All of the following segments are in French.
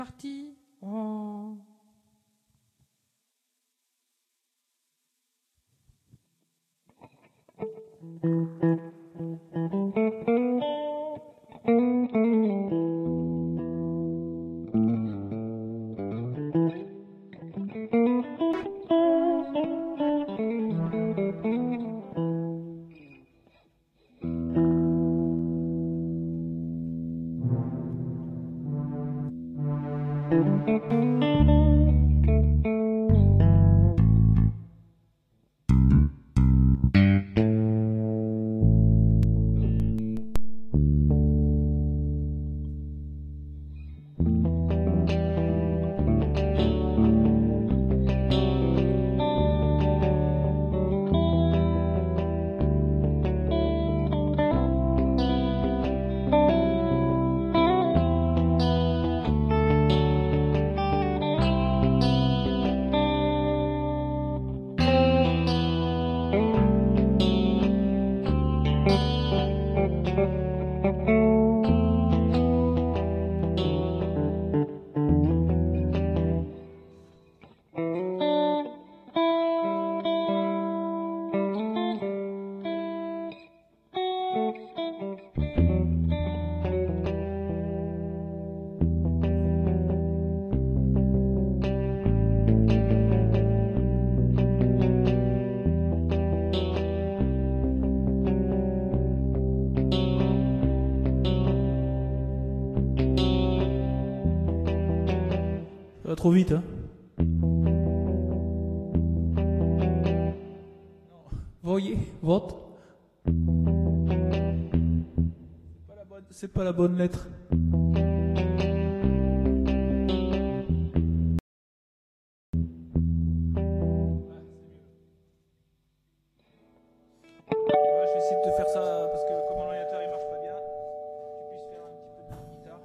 Parti. Oh. Ça va trop vite, hein. Voyez, vote. C'est pas la bonne lettre. Ouais, je vais essayer de te faire ça parce que comme l'ordinateur il marche pas bien, tu puisses faire un petit peu de guitare.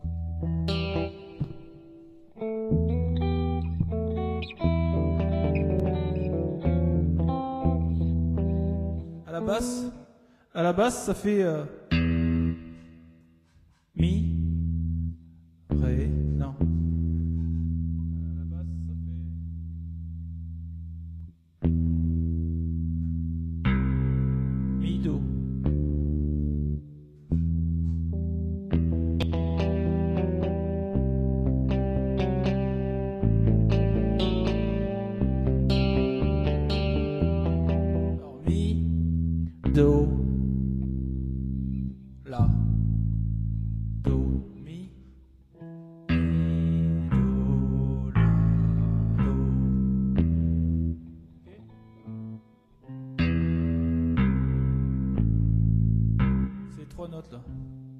À la basse, ça fait mi, ré, non. À la basse, ça fait mi, do. Alors, mi, do, la, do, mi, do, la, do. Okay. C'est trois notes là.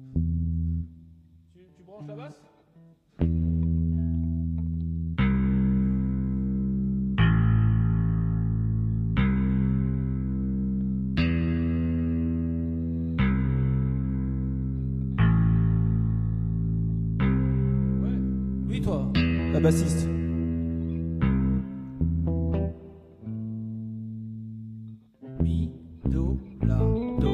Tu branches la basse? Oui, toi, la bassiste. Mi, do, la, do.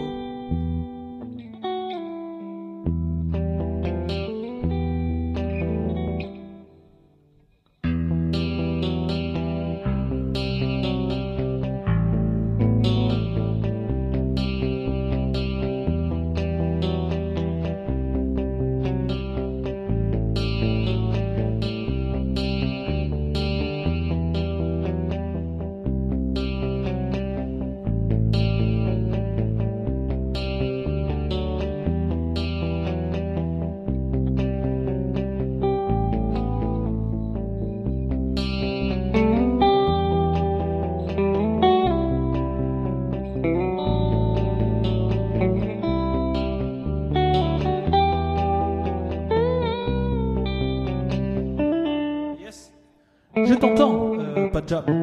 Yes. Je t'entends, pas de jab.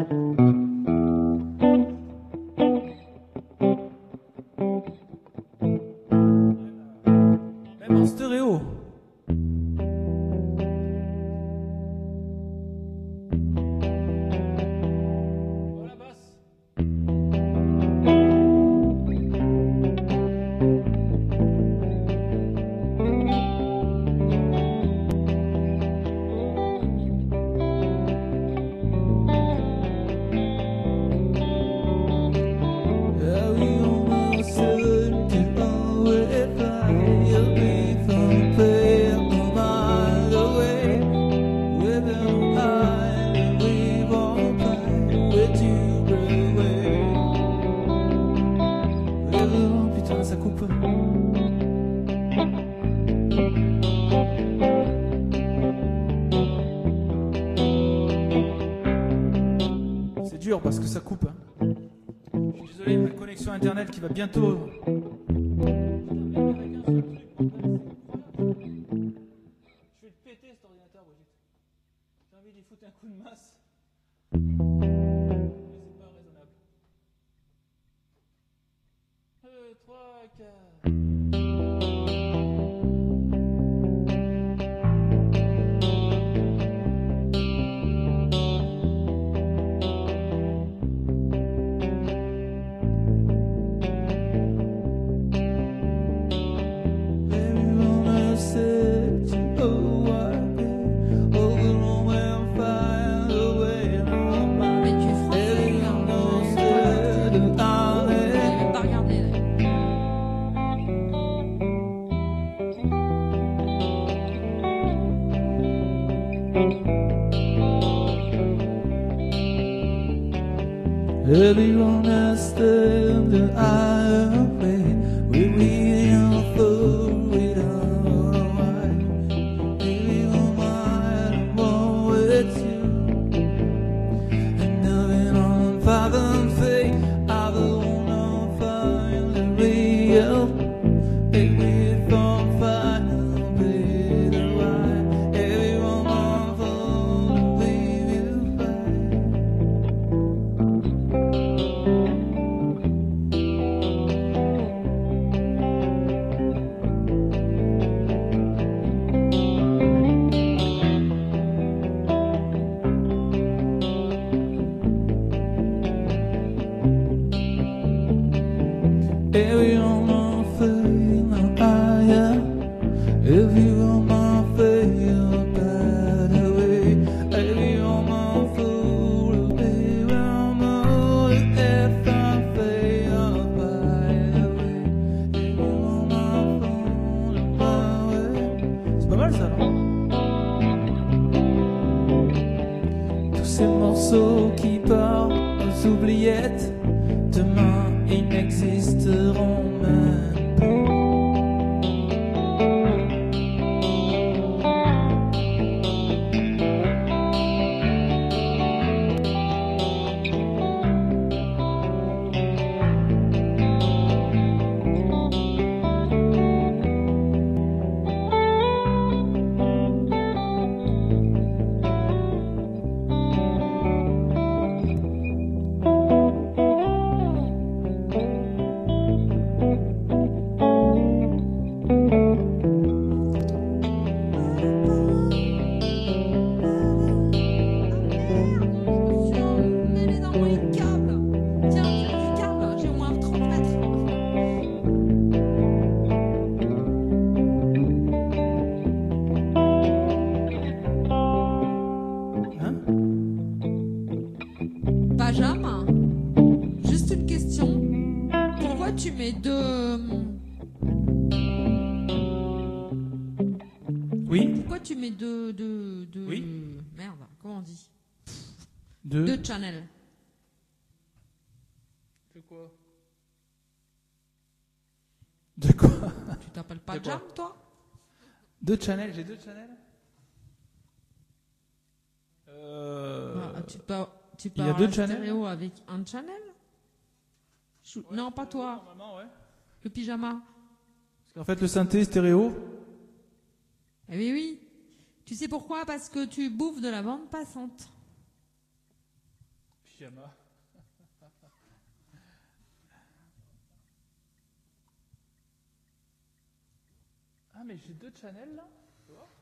Même en stéréo. Oh, la basse. dur parce que ça coupe. Hein. Je suis désolé, ma connexion internet qui va bientôt. Putain, mais avec un seul truc, bordel, c'est incroyable. Je vais te péter cet ordinateur, Brigitte. J'ai envie d'y foutre un coup de masse. Mais c'est pas raisonnable. 2, 3, 4. Everyone understands that I am afraid we're waiting for without why. Baby, oh my, I'm born with you. And nothing on father and faith, I don't know find the real. Baby, from final pay the why. Everyone on for the way you fight. Everyone on feeling higher. If you want my feel better way, everyone on fool away. Well, no, if I fail by the way, everyone my phone my way. C'est pas mal ça, non? Tous ces morceaux qui partent aux oubliettes, demain ils n'existeront même pas. Benjamin, juste une question. Pourquoi tu mets deux... Oui. Pourquoi tu mets deux... Oui. Merde, comment on dit? Deux. Deux channels. De quoi? De quoi? Tu t'appelles pas De quoi? Jam, toi? Deux channels, j'ai deux channels. Tu il y a parles deux en channels stéréo avec un channel? Ouais, Non, pas toi. Normalement, ouais. Le pyjama. Parce qu'en fait, le synthé stéréo. Eh oui, oui. Tu sais pourquoi? Parce que tu bouffes de la bande passante. Pyjama. Ah, mais j'ai deux channels là. Tu vois?